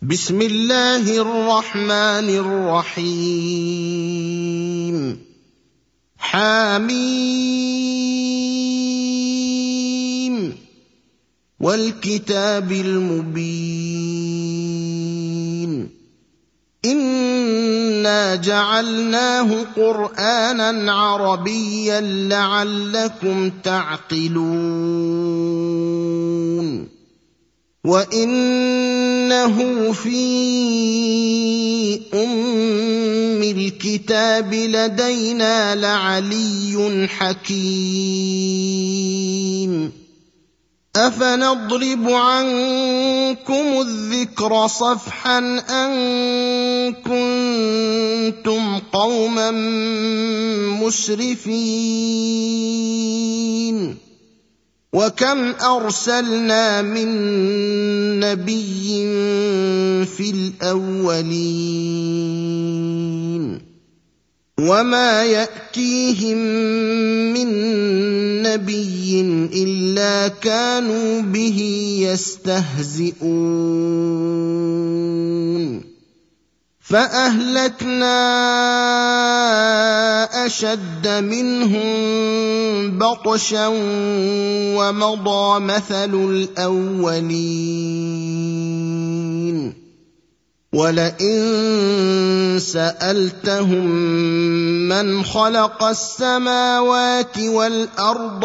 بسم الله الرحمن الرحيم. حميم والكتاب المبين إنا جعلناه قرآنا عربيا لعلكم تعقلون وإنه في أم الكتاب لدينا لعلي حكيم أفنضرب عنكم الذكر صفحا أن كنتم قوما مسرفين وكم أرسلنا من نبي في الأولين وما يأتيهم من نبي إلا كانوا به يستهزئون فأهلكنا أشد منهم بطشا ومضى مثل الأولين ولئن سألتهم من خلق السماوات والأرض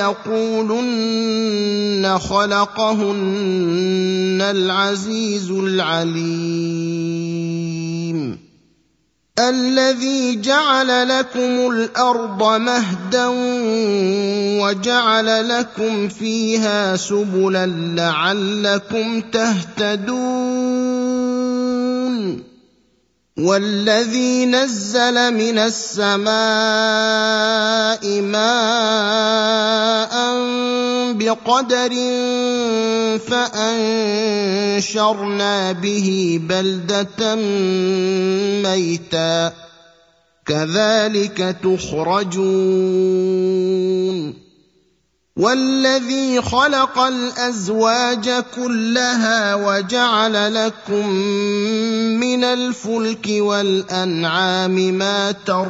ليقولن خلقهن العزيز العليم الذي جعل لكم الأرض مهدا وجعل لكم فيها سبلا لعلكم تهتدون والذي نزل من السماء ماء بقدر فأنشرنا به بلدة ميتا كذلك تخرجون والذي خلق الأزواج كلها وجعل لكم من الفلك والأنعام ما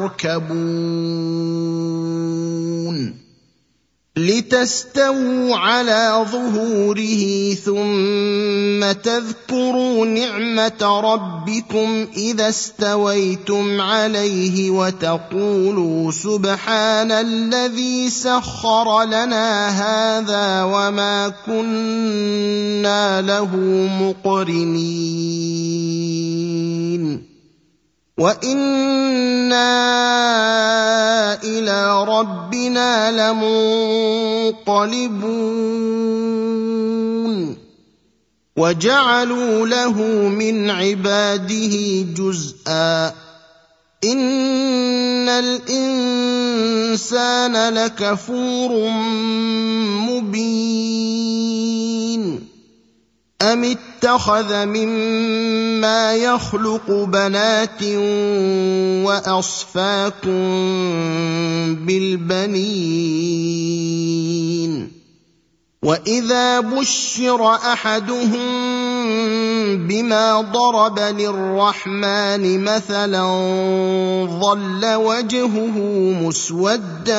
تركبون لتستووا على ظهوره ثم تذكروا نعمة ربكم إذا استويتم عليه وتقولوا سبحان الذي سخر لنا هذا وما كنا له مقرنين وإنا إلى ربنا لمنقلبون وجعلوا له من عباده جزءا إن الإنسان لكفور مبين أم اتخذ مما يخلق بنات وأصفاكم بالبنين وإذا بشر أحدهم بما ضرب للرحمن مثلا ظل وجهه مسودا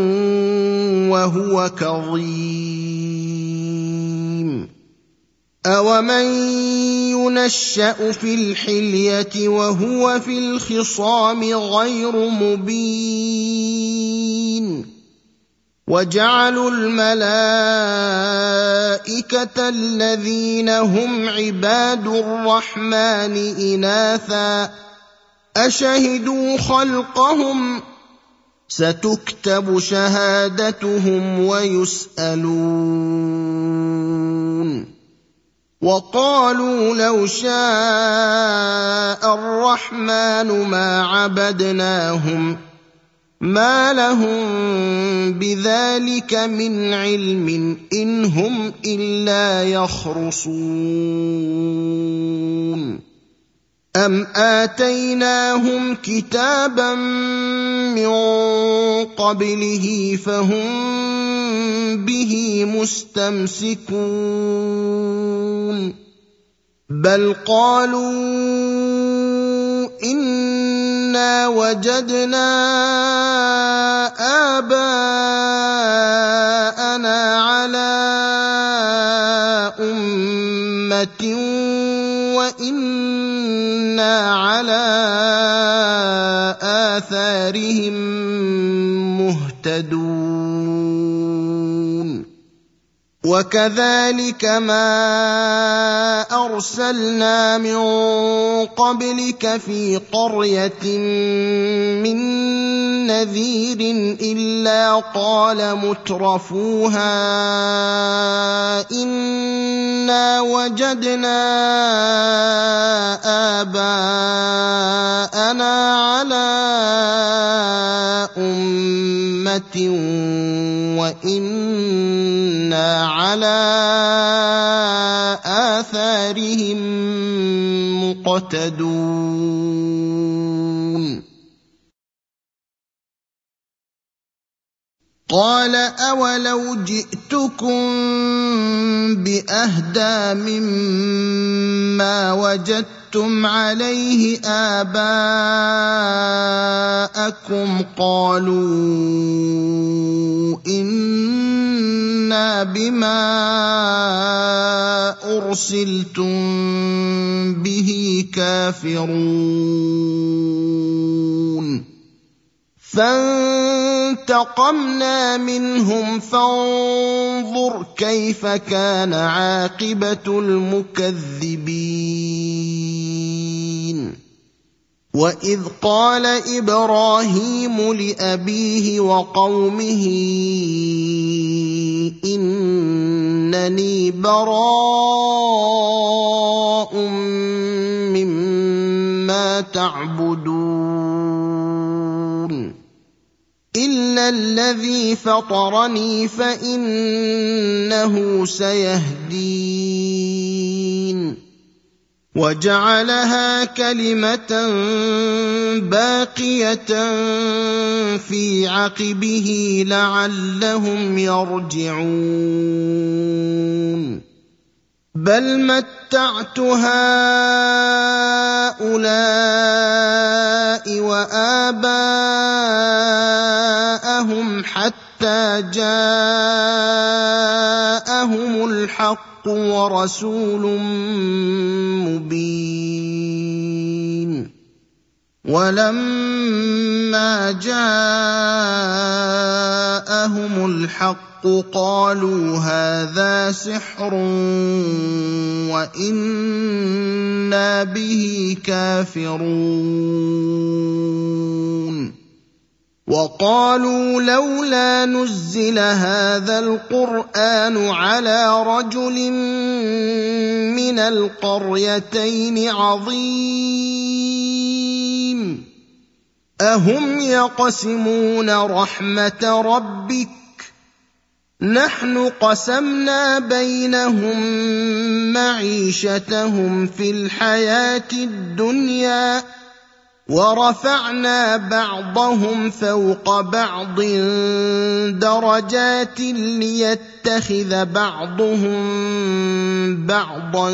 وهو كظيم أَوَمَن يُنَشَّأُ فِي الْحِلْيَةِ وَهُوَ فِي الْخِصَامِ غَيْرُ مُبِينٍ وَجَعَلُوا الْمَلَائِكَةَ الَّذِينَ هُمْ عِبَادُ الرَّحْمَنِ إِنَاثًا أَشَهِدُوا خَلْقَهُمْ سَتُكْتَبُ شَهَادَتُهُمْ وَيُسْأَلُونَ وقالوا لو شاء الرحمن ما عبدناهم ما لهم بذلك من علم إن هم إلا يخرصون أم آتيناهم كتابا من قبله فهم به مستمسكون بل قالوا إنا وجدنا آباءنا على أمة وإنا على آثارهم مهتدون وكذلك ما أرسلنا من قبلك في قرية من نذير إلا قال مترفوها إنا وجدنا آباءنا على أمة وإنا على آثارهم مقتدون قال أولو جئتكم بأهدى مما وجدتم عليه آباءكم قالوا إنا بما أرسلتم به كافرون فانتقمنا منهم فانظر كيف كان عاقبة المكذبين وإذ قال إبراهيم لأبيه وقومه إنني براء مما تعبدون إلا الذي فطرني فإنه سيهدين وجعلها كلمة باقية في عقبه لعلهم يرجعون بل متعت هؤلاء وآباءهم حتى جاءهم الحق ورسول مبين ولما جاءهم الحق قالوا هذا سحر وإنا به كافرون وقالوا لولا نزل هذا القرآن على رجل من القريتين عظيم أهم يقسمون رحمة ربك نحن قسمنا بينهم معيشتهم في الحياة الدنيا ورفعنا بعضهم فوق بعض درجات ليتخذ بعضهم بعضا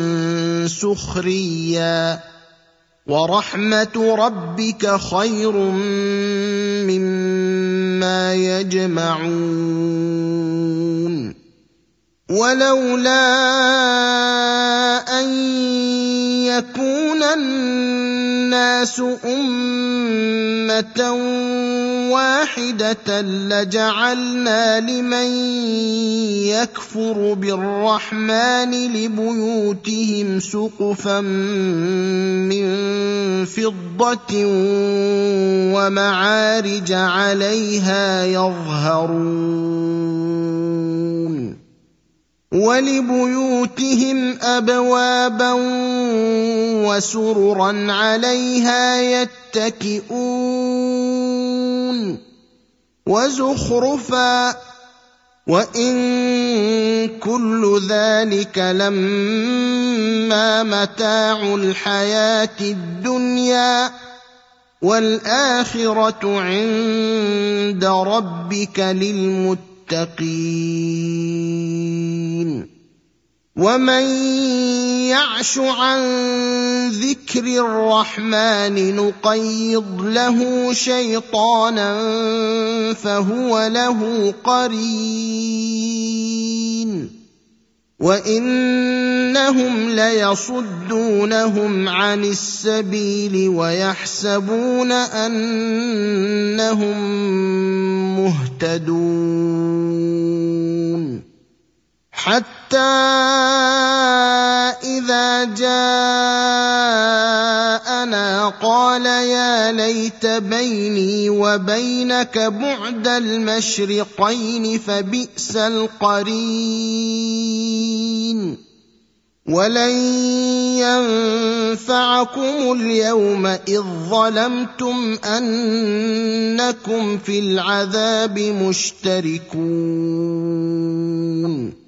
سخريا ورحمة ربك خير مما يجمعون ولولا أن يكون الناس أمة واحدة لجعلنا لمن يكفر بالرحمن لبيوتهم سقفا من فضة ومعارج عليها يظهرون ولبيوتهم أبوابا وسررا عليها يتكئون وزخرفا وإن كل ذلك لما متاع الحياة الدنيا والآخرة عند ربك للمتقين ومن يعش عن ذكر الرحمن نقيض له شيطانا فهو له قرين وإنهم ليصدونهم عن السبيل ويحسبون أنهم مهتدون حتى إذا جاءنا قال يا ليت بيني وبينك بعد المشرقين فبئس القرين ولن ينفعكم اليوم إذ ظلمتم أنكم في العذاب مشتركون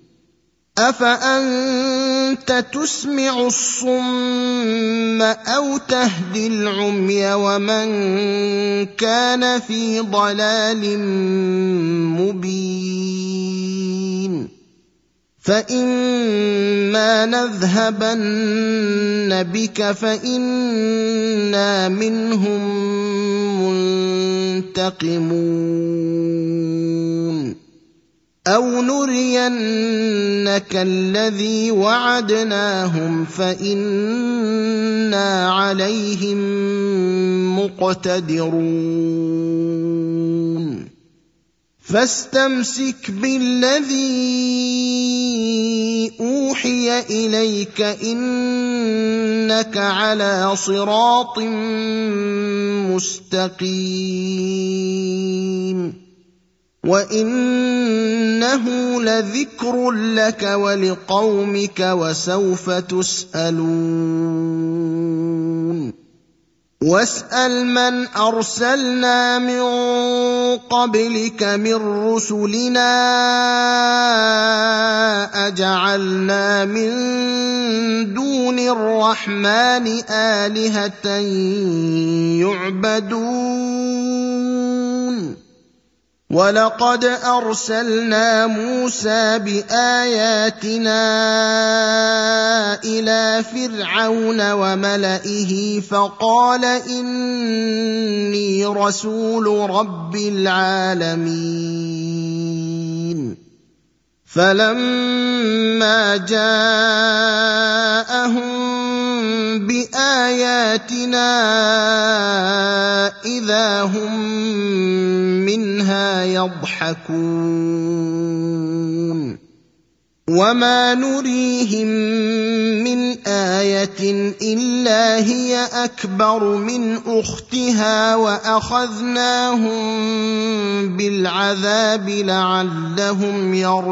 أفأنت تسمع الصم أو تهدي العمي ومن كان في ضلال مبين فإما نذهبن بك فإنا منهم منتقمون أو نرينك الذي وعدناهم فإنا عليهم مقتدرون فاستمسك بالذي أوحي إليك إنك على صراط مستقيم وإنه لذكر لك ولقومك وسوف تسألون واسأل من أرسلنا من قبلك من رسلنا أجعلنا من دون الرحمن آلهة يعبدون ولقد أرسلنا موسى بآياتنا إلى فرعون وملئه فقال إني رسول رب العالمين فلما جاءهم بآياتنا إذا هم منها يضحكون وما نريهم من آية إلا هي أكبر من أختها وأخذناهم بالعذاب لعلهم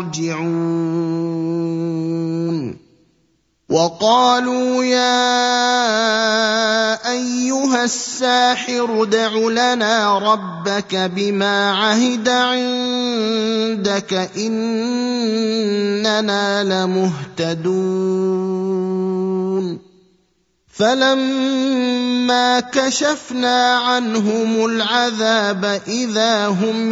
يرجعون وقالوا يا أيها الساحر ادع لنا ربك بما عهد عندك إننا لمهتدون فلما كشفنا عنهم العذاب إذا هم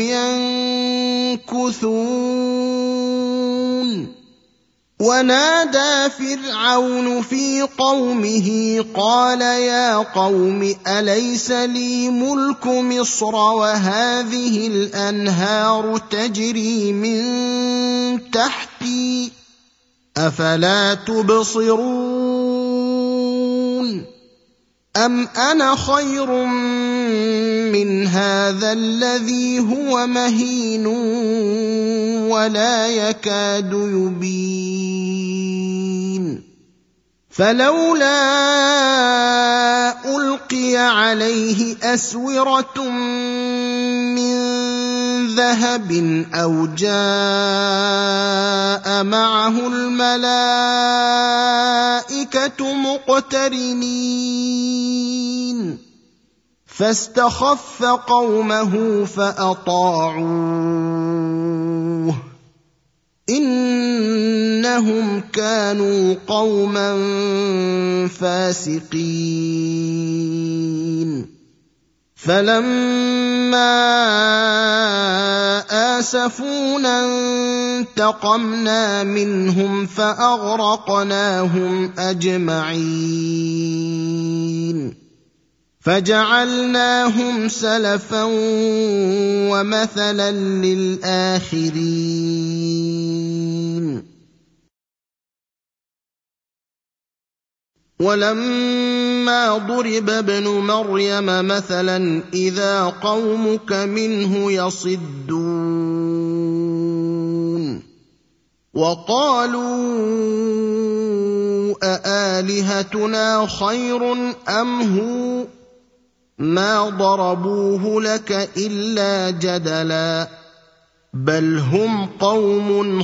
ينكثون ونادى فرعون في قومه قال يا قوم أليس لي ملك مصر وهذه الأنهار تجري من تحتي أفلا تبصرون أم أنا خير من هذا الذي هو مهين ولا يكاد يبين فلولا ألقي عليه أسورة من ذهب أو جاء معه الملائكة مقترنين فاستخف قومه فأطاعوه إنهم كانوا قوما فاسقين فلما آسفونا انتقمنا منهم فأغرقناهم أجمعين فجعلناهم سلفا ومثلا للآخرين ولما ضرب ابن مريم مثلا إذا قومك منه يصدون وقالوا أآلهتنا خير أم هو ما ضربوه لك إلا جدلا بل هم قوم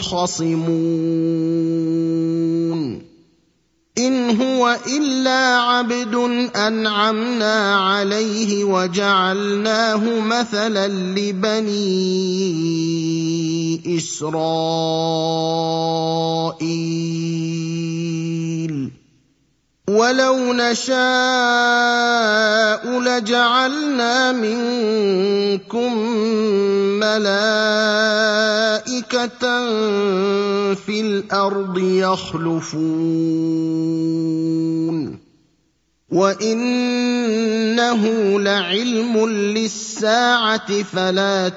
خصمون إن هو إلا عبد أنعمنا عليه وجعلناه مثلا لبني إسرائيل ولو نشاء لجعلنا منكم ملائكة في الأرض يخلفون وإنه لعلم للساعة فلا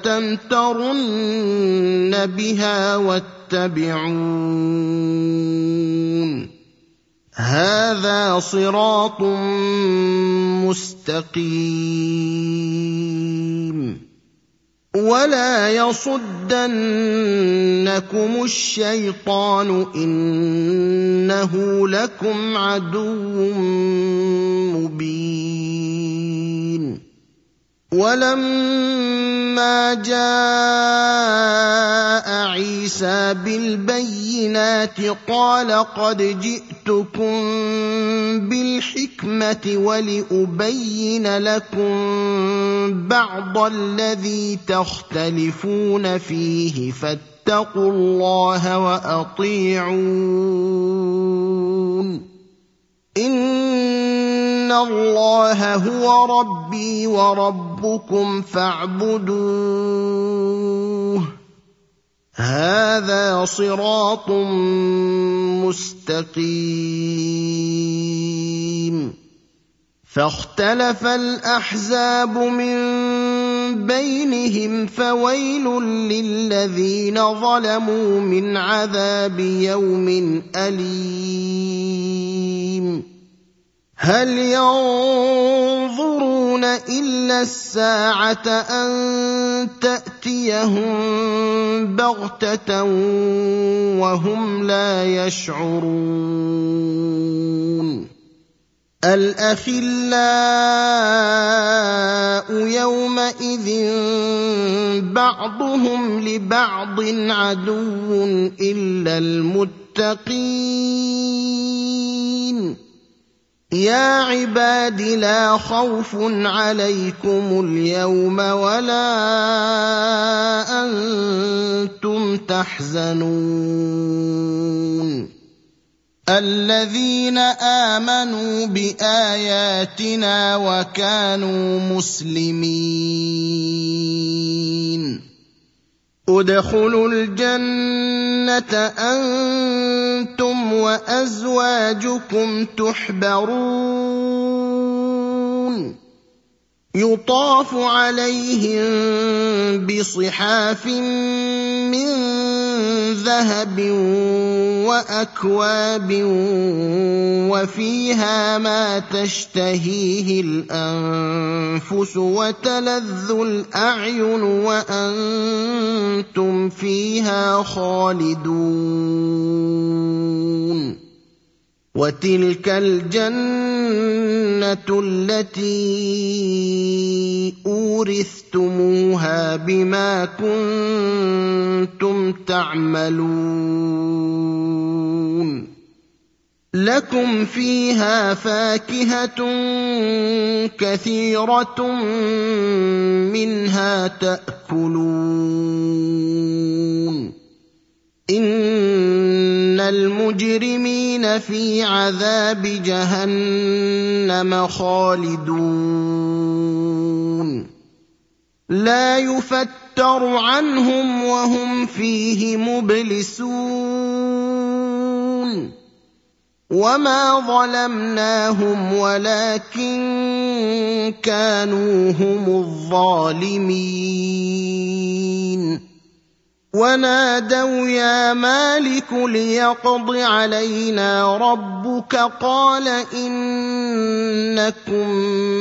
تمترن بها واتبعون هذا صراط مستقيم ولا يصدنكم الشيطان إنه لكم عدو مبين ولما جاء عيسى بالبينات قال قد جئتكم بالحكمة ولأبين لكم بعض الذي تختلفون فيه فاتقوا الله وأطيعون إن الله هو ربي وربكم فاعبدوه هذا صراط مستقيم فاختلف الأحزاب من بينهم فويل للذين ظلموا من عذاب يوم أليم هل ينظرون إلا الساعة أن تأتيهم بغتة وهم لا يشعرون الأخلاء يومئذ بعضهم لبعض عدو إلا المتقين يا عباد لا خوف عليكم اليوم ولا أنتم تحزنون الذين آمنوا بآياتنا وكانوا مسلمين ادخلوا الجنة أنتم وأزواجكم تحبرون يطاف عليهم بصحاف من ذهب وأكواب وفيها ما تشتهيه الأنفس وتلذ الأعين وأنتم فيها خالدون وتلك الجنة التي أورثتموها بما كنتم تعملون لكم فيها فاكهة كثيرة منها تأكلون إن المجرمين في عذاب جهنم خالدون لا يفتر عنهم وهم فيه مبلسون وما ظلمناهم ولكن كانوا هم الظالمين ونادوا يا مالك ليقض علينا ربك قال إنكم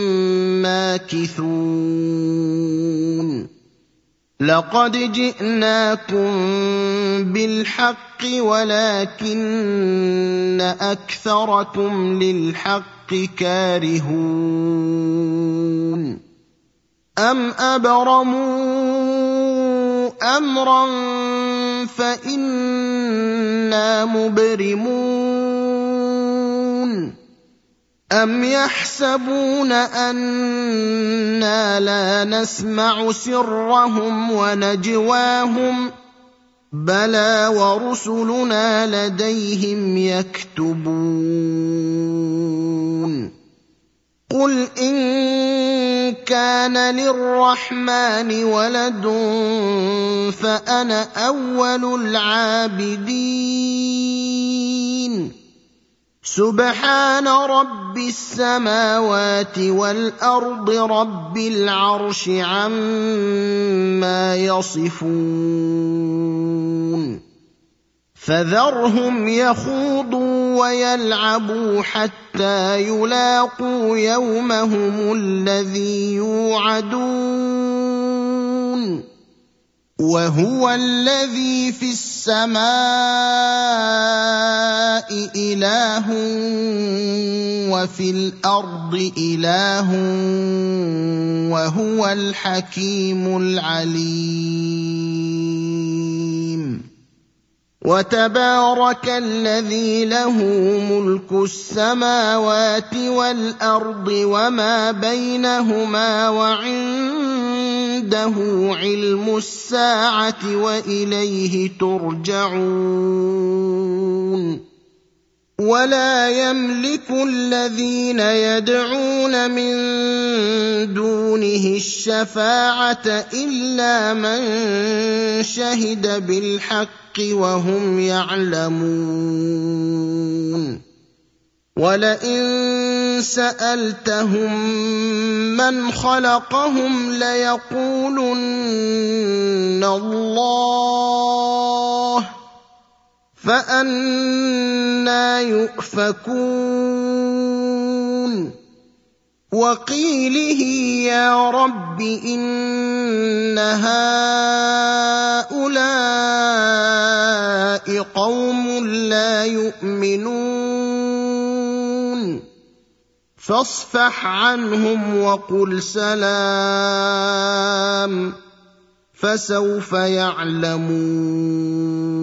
ماكثون لقد جئناكم بالحق ولكن أكثركم للحق كارهون أم أبرموا أمرا فإنا مبرمون أم يحسبون أنا لا نسمع سرهم ونجواهم بلى ورسلنا لديهم يكتبون قل إن كان للرحمن ولد فأنا أول العابدين سبحان رب السماوات والأرض رب العرش عما يصفون فذرهم يخوضوا ويلعبوا حتى يلاقوا يومهم الذي يوعدون وهو الذي في السماء إله وفي الأرض إله وهو الحكيم العليم وتبارك الذي له ملك السماوات والأرض وما بينهما وعنده علم الساعة وإليه ترجعون ولا يملك الذين يدعون من دونه الشفاعة إلا من شهد بالحق وهم يعلمون ولئن سألتهم من خلقهم ليقولن الله فأنى يؤفكون وقيله يا رب إن هؤلاء قوم لا يؤمنون فاصفح عنهم وقل سلام فسوف يعلمون